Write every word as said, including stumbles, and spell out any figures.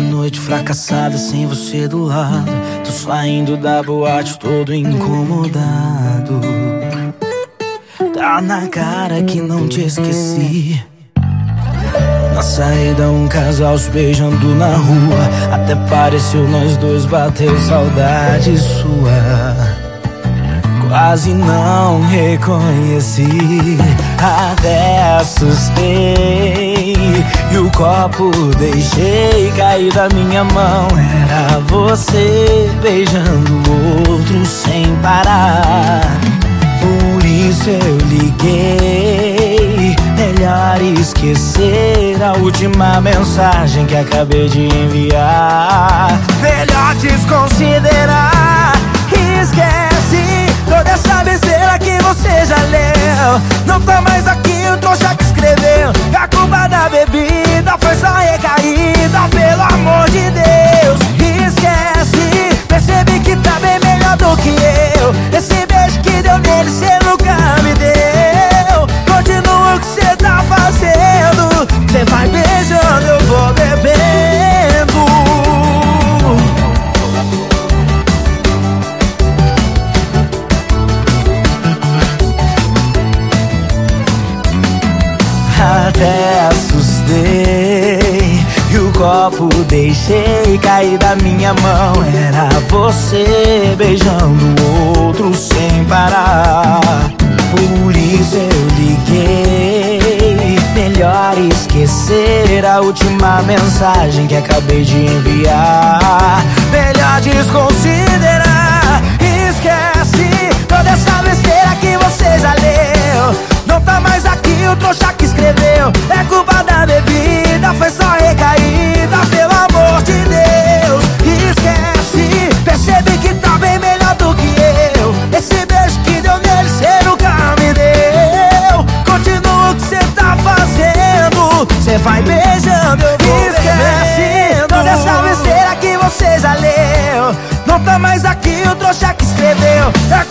noite fracassada sem você do lado. Tô saindo da boate todo incomodado. Tá na cara que não te esqueci. Na saída um casal se beijando na rua. Até pareceu nós dois, bateu saudade sua. Quase não reconheci, até assustei. E o copo deixei cair da minha mão. Era você beijando o outro sem parar. Por isso eu liguei. Melhor esquecer a última mensagem que acabei de enviar. Melhor desconsiderar. Esquece toda essa besteira que você já leu. Não tá mais aqui o trouxa que escreveu. A culpa da bebida foi só recaída, pelo amor de Deus. Esquece, percebi que tá bem melhor do que eu. Esse beijo que deu nele cê nunca me deu. Continua o que cê tá fazendo. Cê vai beijando, eu vou bebendo. Até assustei. E o copo deixei cair da minha mão. Era você beijando o outro sem parar. Por isso eu liguei. Melhor esquecer a última mensagem que acabei de enviar. Melhor desconsiderar. Esquece toda essa besteira que você já leu. Não tá mais aqui o trouxa que escreveu. É culpa da bebida, foi só recaída, pelo amor de Deus. Esquece, percebi que tá bem melhor do que eu. Esse beijo que deu nele cê nunca me deu. Continua o que cê tá fazendo. Cê vai beijando, eu vou esquece toda essa besteira que você já leu. Não tá mais aqui o trouxa que escreveu. É